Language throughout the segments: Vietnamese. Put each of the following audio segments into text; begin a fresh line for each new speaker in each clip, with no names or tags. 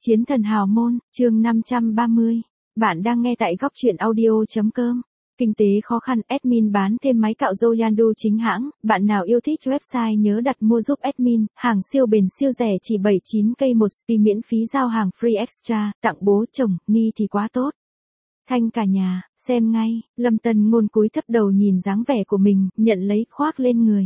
Chiến thần hào môn, chương 530. Bạn đang nghe tại góc truyện audio.com. Kinh tế khó khăn, admin bán thêm máy cạo râu Yandu chính hãng. Bạn nào yêu thích website nhớ đặt mua giúp admin. Hàng siêu bền siêu rẻ chỉ 79k một spi, miễn phí giao hàng free extra. Tặng bố chồng, ni thì quá tốt. Thanh cả nhà, xem ngay. Lâm Tân Ngôn cúi thấp đầu nhìn dáng vẻ của mình, nhận lấy khoác lên người.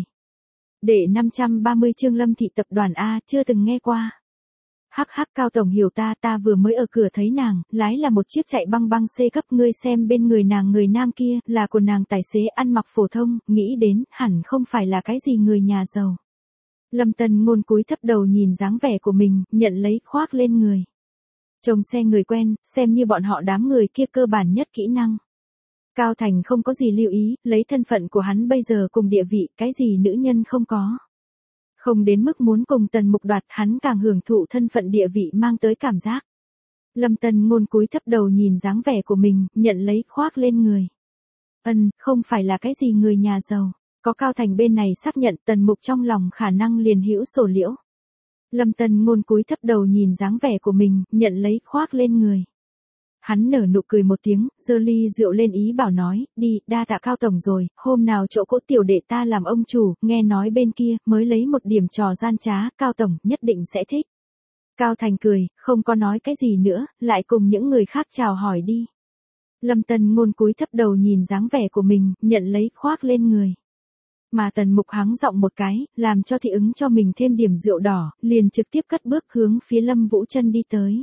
Đệ 530 chương Lâm thị tập đoàn A, chưa từng nghe qua. Hắc hắc, Cao tổng hiểu ta vừa mới ở cửa thấy nàng, lái là một chiếc chạy băng băng C cấp, ngươi xem bên người nàng, người nam kia, là của nàng tài xế ăn mặc phổ thông, nghĩ đến, hẳn không phải là cái gì người nhà giàu. Lâm Tân Ngôn cúi thấp đầu nhìn dáng vẻ của mình, nhận lấy khoác lên người. Trông xe người quen, xem như bọn họ đám người kia cơ bản nhất kỹ năng. Cao Thành không có gì lưu ý, lấy thân phận của hắn bây giờ cùng địa vị, cái gì nữ nhân không có. Không đến mức muốn cùng Tần Mục đoạt, hắn càng hưởng thụ thân phận địa vị mang tới cảm giác. Lâm Tân Ngôn cúi thấp đầu nhìn dáng vẻ của mình, nhận lấy khoác lên người. Không phải là cái gì người nhà giàu. Có Cao Thành bên này xác nhận, Tần Mục trong lòng khả năng liền hữu sổ liễu. Lâm Tân Ngôn cúi thấp đầu nhìn dáng vẻ của mình, nhận lấy khoác lên người. Hắn nở nụ cười một tiếng, giơ ly rượu lên ý bảo nói, đi, đa tạ Cao tổng rồi, hôm nào chỗ cỗ tiểu đệ ta làm ông chủ, nghe nói bên kia, mới lấy một điểm trò gian trá, Cao tổng, nhất định sẽ thích. Cao Thành cười, không có nói cái gì nữa, lại cùng những người khác chào hỏi đi. Lâm Tân Ngôn cúi thấp đầu nhìn dáng vẻ của mình, nhận lấy khoác lên người. Mà Tần Mục hắng giọng một cái, làm cho thị ứng cho mình thêm điểm rượu đỏ, liền trực tiếp cất bước hướng phía Lâm Vũ Trân đi tới.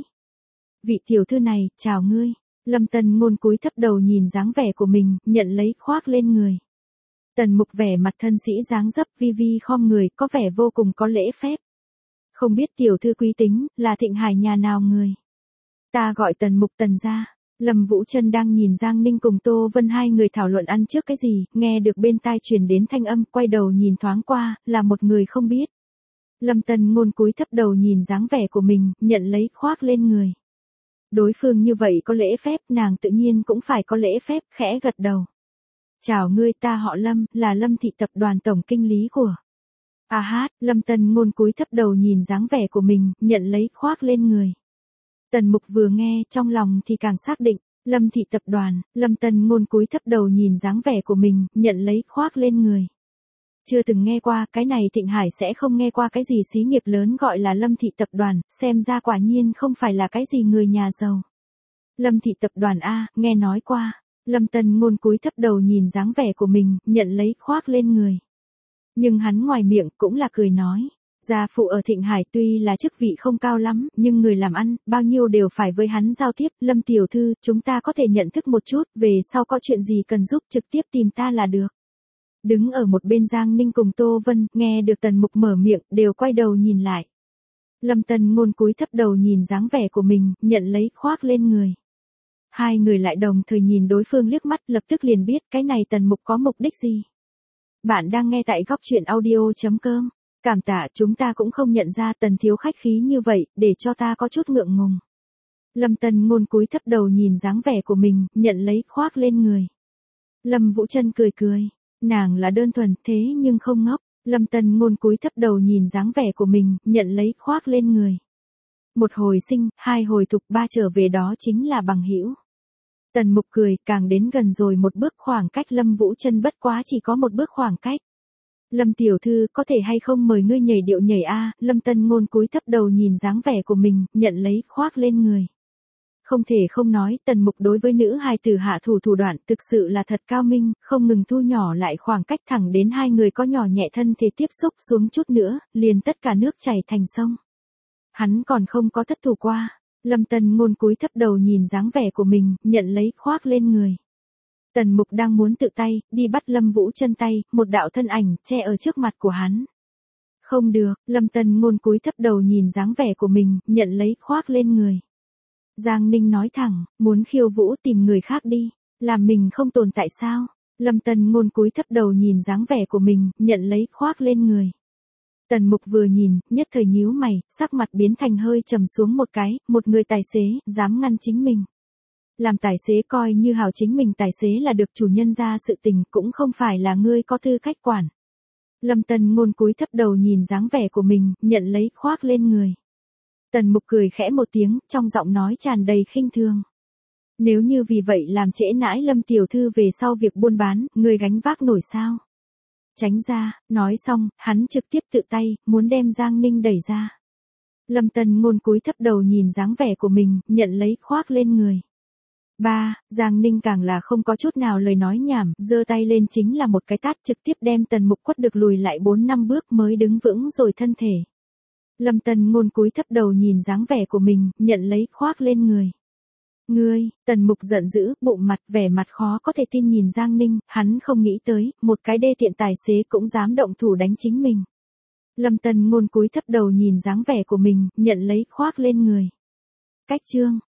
Vị tiểu thư này, chào ngươi. Lâm Tân Ngôn cúi thấp đầu nhìn dáng vẻ của mình, nhận lấy khoác lên người. Tần Mục vẻ mặt thân sĩ dáng dấp, vi vi khom người, có vẻ vô cùng có lễ phép. Không biết tiểu thư quý tính, là Thịnh Hải nhà nào người? Ta gọi Tần Mục Tần gia. Lâm Vũ Trân đang nhìn Giang Ninh cùng Tô Vân hai người thảo luận ăn trước cái gì, nghe được bên tai truyền đến thanh âm, quay đầu nhìn thoáng qua, là một người không biết. Lâm Tân Ngôn cúi thấp đầu nhìn dáng vẻ của mình, nhận lấy khoác lên người. Đối phương như vậy có lễ phép, nàng tự nhiên cũng phải có lễ phép, khẽ gật đầu. Chào ngươi, ta họ Lâm, là Lâm thị tập đoàn tổng kinh lý của. Lâm Tân Ngôn cúi thấp đầu nhìn dáng vẻ của mình, nhận lấy khoác lên người. Tần Mục vừa nghe, trong lòng thì càng xác định, Lâm thị tập đoàn, Lâm Tân Ngôn cúi thấp đầu nhìn dáng vẻ của mình, nhận lấy khoác lên người. Chưa từng nghe qua, cái này Thịnh Hải sẽ không nghe qua cái gì xí nghiệp lớn gọi là Lâm thị tập đoàn, xem ra quả nhiên không phải là cái gì người nhà giàu. Lâm thị tập đoàn A, nghe nói qua. Lâm Tân Ngôn cúi thấp đầu nhìn dáng vẻ của mình, nhận lấy khoác lên người. Nhưng hắn ngoài miệng cũng là cười nói. Gia phụ ở Thịnh Hải tuy là chức vị không cao lắm, nhưng người làm ăn, bao nhiêu đều phải với hắn giao tiếp. Lâm tiểu thư, chúng ta có thể nhận thức một chút, về sau có chuyện gì cần giúp trực tiếp tìm ta là được. Đứng ở một bên Giang Ninh cùng Tô Vân, nghe được Tần Mục mở miệng, đều quay đầu nhìn lại. Lâm Tân Ngôn cúi thấp đầu nhìn dáng vẻ của mình, nhận lấy khoác lên người. Hai người lại đồng thời nhìn đối phương liếc mắt, lập tức liền biết cái này Tần Mục có mục đích gì. Bạn đang nghe tại góc truyện audio.com. Cảm tạ, chúng ta cũng không nhận ra Tần thiếu khách khí như vậy, để cho ta có chút ngượng ngùng. Lâm Tân Ngôn cúi thấp đầu nhìn dáng vẻ của mình, nhận lấy khoác lên người. Lâm Vũ Trân cười cười. Nàng là đơn thuần, thế nhưng không ngốc. Lâm Tân Ngôn cúi thấp đầu nhìn dáng vẻ của mình, nhận lấy khoác lên người. Một hồi sinh, hai hồi thục, ba trở về đó chính là bằng hữu. Tần Mục cười, càng đến gần rồi một bước, khoảng cách Lâm Vũ Trân bất quá chỉ có một bước khoảng cách. Lâm tiểu thư, có thể hay không mời ngươi nhảy điệu nhảy a? Lâm Tân Ngôn cúi thấp đầu nhìn dáng vẻ của mình, nhận lấy khoác lên người. Không thể không nói, Tần Mục đối với nữ hài tử hạ thủ đoạn thực sự là thật cao minh, không ngừng thu nhỏ lại khoảng cách, thẳng đến hai người có nhỏ nhẹ thân thể tiếp xúc xuống chút nữa, liền tất cả nước chảy thành sông. Hắn còn không có thất thủ qua. Lâm Tân Ngôn cúi thấp đầu nhìn dáng vẻ của mình, nhận lấy khoác lên người. Tần Mục đang muốn tự tay, đi bắt Lâm Vũ Trân tay, một đạo thân ảnh, che ở trước mặt của hắn. Không được, Lâm Tân Ngôn cúi thấp đầu nhìn dáng vẻ của mình, nhận lấy khoác lên người. Giang Ninh nói thẳng, muốn khiêu vũ tìm người khác đi, làm mình không tồn tại sao? Lâm Tân Ngôn cúi thấp đầu nhìn dáng vẻ của mình, nhận lấy khoác lên người. Tần Mục vừa nhìn, nhất thời nhíu mày, sắc mặt biến thành hơi trầm xuống một cái, một người tài xế, dám ngăn chính mình. Làm tài xế coi như hảo, chính mình tài xế là được chủ nhân ra sự tình, cũng không phải là ngươi có tư cách quản. Lâm Tân Ngôn cúi thấp đầu nhìn dáng vẻ của mình, nhận lấy khoác lên người. Tần Mục cười khẽ một tiếng, trong giọng nói tràn đầy khinh thường. Nếu như vì vậy làm trễ nãi Lâm tiểu thư về sau việc buôn bán, người gánh vác nổi sao? Tránh ra, nói xong, hắn trực tiếp tự tay, muốn đem Giang Ninh đẩy ra. Lâm Tần Ngôn cúi thấp đầu nhìn dáng vẻ của mình, nhận lấy khoác lên người. Giang Ninh càng là không có chút nào lời nói nhảm, giơ tay lên chính là một cái tát trực tiếp đem Tần Mục quất được lùi lại 4-5 bước mới đứng vững rồi thân thể. Lâm Tần Ngôn cúi thấp đầu nhìn dáng vẻ của mình, nhận lấy khoác lên người. Ngươi, Tần Mục giận dữ, bụng mặt, vẻ mặt khó có thể tin nhìn Giang Ninh, hắn không nghĩ tới, một cái đê tiện tài xế cũng dám động thủ đánh chính mình. Lâm Tần Ngôn cúi thấp đầu nhìn dáng vẻ của mình, nhận lấy khoác lên người. Cách chương